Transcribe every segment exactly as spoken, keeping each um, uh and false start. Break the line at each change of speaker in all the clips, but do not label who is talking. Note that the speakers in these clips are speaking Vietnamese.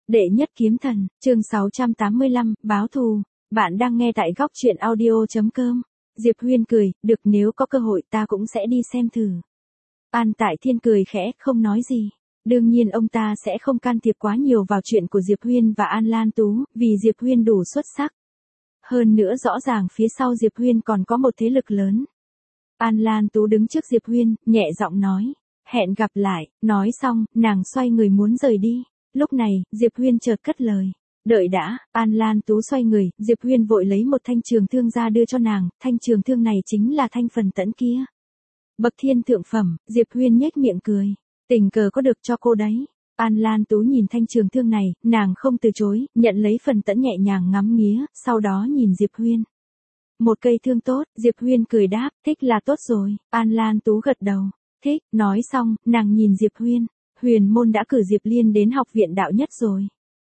Đệ nhất kiếm thần, chương sáu trăm tám mươi lăm, báo thù. Bạn đang nghe tại góc truyện audio chấm com. Diệp Huyên cười, được, nếu có cơ hội ta cũng sẽ đi xem thử. An Tại Thiên cười khẽ, không nói gì. Đương nhiên ông ta sẽ không can thiệp quá nhiều vào chuyện của Diệp Huyên và An Lan Tú, vì Diệp Huyên đủ xuất sắc. Hơn nữa rõ ràng phía sau Diệp Huyên còn có một thế lực lớn. An Lan Tú đứng trước Diệp Huyên, nhẹ giọng nói, hẹn gặp lại. Nói xong, nàng xoay người muốn rời đi. Lúc này, Diệp Huyên chợt cất lời. Đợi đã. An Lan Tú xoay người, Diệp Huyên vội lấy một thanh trường thương ra đưa cho nàng, thanh trường thương này chính là thanh phần tẫn kia. Bậc thiên thượng phẩm. Diệp Huyên nhếch miệng cười. Tình cờ có được cho cô đấy. An Lan Tú nhìn thanh trường thương này, nàng không từ chối, nhận lấy phần tẫn nhẹ nhàng ngắm nghía, sau đó nhìn Diệp Huyên. Một cây thương tốt. Diệp Huyên cười đáp, thích là tốt rồi. An Lan Tú gật đầu. Thích. Nói xong, nàng nhìn Diệp Huyên. Huyền môn đã cử Diệp Liên đến học viện đạo nhất rồi.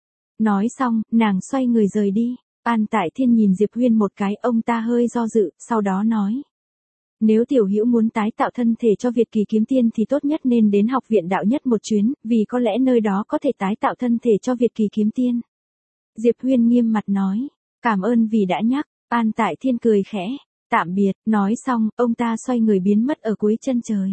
Nói xong, nàng xoay người rời đi. An Tại Thiên nhìn Diệp Huyên một cái, ông ta hơi do dự, sau đó nói. Nếu tiểu hữu muốn tái tạo thân thể cho Việt Kỳ Kiếm Tiên thì tốt nhất nên đến học viện đạo nhất một chuyến, vì có lẽ nơi đó có thể tái tạo thân thể cho Việt Kỳ Kiếm Tiên. Diệp Huyên nghiêm mặt nói. Cảm ơn vì đã nhắc. An Tại Thiên cười khẽ. Tạm biệt. Nói xong, ông ta xoay người biến mất ở cuối chân trời.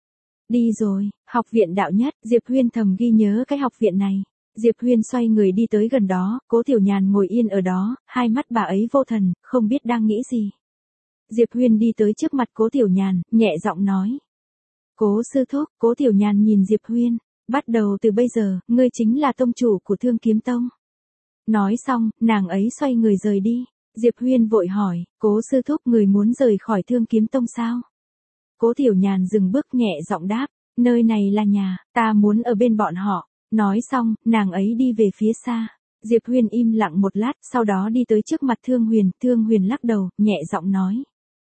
Đi rồi. Học viện đạo nhất. Diệp Huyên thầm ghi nhớ cái học viện này. Diệp Huyên xoay người đi tới gần đó, Cố Tiểu Nhàn ngồi yên ở đó, hai mắt bà ấy vô thần, không biết đang nghĩ gì. Diệp Huyên đi tới trước mặt Cố Tiểu Nhàn, nhẹ giọng nói. Cố sư thúc. Cố Tiểu Nhàn nhìn Diệp Huyên. Bắt đầu từ bây giờ, ngươi chính là tông chủ của Thương Kiếm Tông. Nói xong, nàng ấy xoay người rời đi. Diệp Huyên vội hỏi, Cố sư thúc, người muốn rời khỏi Thương Kiếm Tông sao? Cố Tiểu Nhàn dừng bước, nhẹ giọng đáp, nơi này là nhà, ta muốn ở bên bọn họ. Nói xong, nàng ấy đi về phía xa. Diệp Huyên im lặng một lát, sau đó đi tới trước mặt Thương Huyền. Thương Huyền lắc đầu, nhẹ giọng nói.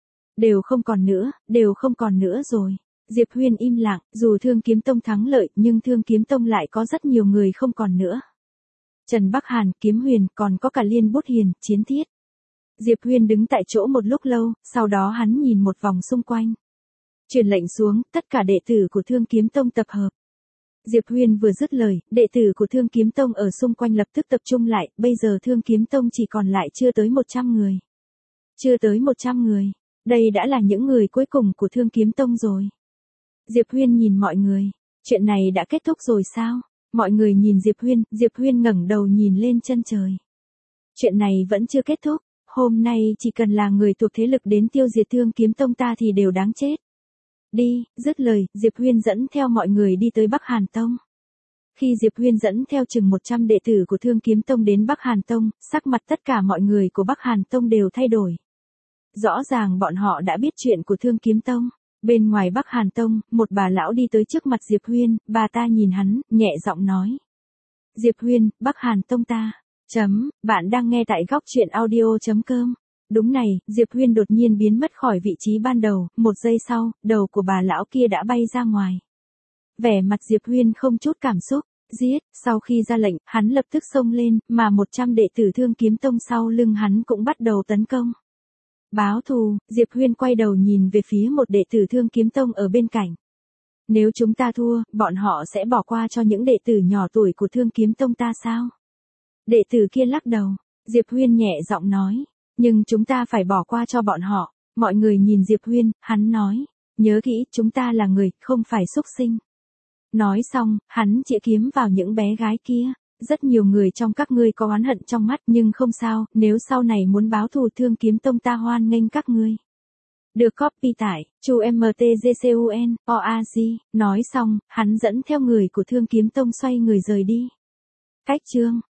Đều không còn nữa, đều không còn nữa rồi. Diệp Huyên im lặng, dù Thương Kiếm Tông thắng lợi, nhưng Thương Kiếm Tông lại có rất nhiều người không còn nữa. Trần Bắc Hàn, Kiếm Huyền, còn có cả Liên Bút Hiền, Chiến Thiết. Diệp Huyên đứng tại chỗ một lúc lâu, sau đó hắn nhìn một vòng xung quanh. Truyền lệnh xuống, tất cả đệ tử của Thương Kiếm Tông tập hợp. Diệp Huyên vừa dứt lời, đệ tử của Thương Kiếm Tông ở xung quanh lập tức tập trung lại, bây giờ Thương Kiếm Tông chỉ còn lại chưa tới một trăm người. Chưa tới một trăm người. Đây đã là những người cuối cùng của Thương Kiếm Tông rồi. Diệp Huyên nhìn mọi người. Chuyện này đã kết thúc rồi sao? Mọi người nhìn Diệp Huyên, Diệp Huyên ngẩng đầu nhìn lên chân trời. Chuyện này vẫn chưa kết thúc. Hôm nay chỉ cần là người thuộc thế lực đến tiêu diệt Thương Kiếm Tông ta thì đều đáng chết. Đi. Dứt lời, Diệp Huyên dẫn theo mọi người đi tới Bắc Hàn Tông. Khi Diệp Huyên dẫn theo chừng một trăm đệ tử của Thương Kiếm Tông đến Bắc Hàn Tông, sắc mặt tất cả mọi người của Bắc Hàn Tông đều thay đổi. Rõ ràng bọn họ đã biết chuyện của Thương Kiếm Tông. Bên ngoài Bắc Hàn Tông, một bà lão đi tới trước mặt Diệp Huyên, bà ta nhìn hắn, nhẹ giọng nói. Diệp Huyên, Bắc Hàn Tông ta. Chấm, bạn đang nghe tại góc truyện audio chấm com. Đúng này, Diệp Huyên đột nhiên biến mất khỏi vị trí ban đầu, một giây sau, đầu của bà lão kia đã bay ra ngoài. Vẻ mặt Diệp Huyên không chút cảm xúc, giết, sau khi ra lệnh, hắn lập tức xông lên, mà một trăm đệ tử Thương Kiếm Tông sau lưng hắn cũng bắt đầu tấn công. Báo thù. Diệp Huyên quay đầu nhìn về phía một đệ tử Thương Kiếm Tông ở bên cạnh. Nếu chúng ta thua, bọn họ sẽ bỏ qua cho những đệ tử nhỏ tuổi của Thương Kiếm Tông ta sao? Đệ tử kia lắc đầu. Diệp Huyên nhẹ giọng nói. Nhưng chúng ta phải bỏ qua cho bọn họ. Mọi người nhìn Diệp Huyên, hắn nói. Nhớ kỹ, chúng ta là người, không phải súc sinh. Nói xong, hắn chĩa kiếm vào những bé gái kia. Rất nhiều người trong các ngươi có oán hận trong mắt, nhưng không sao, nếu sau này muốn báo thù Thương Kiếm Tông ta hoan nghênh các ngươi. Được copy tải, chu mtgcun, oag. Nói xong, hắn dẫn theo người của Thương Kiếm Tông xoay người rời đi. Cách chương.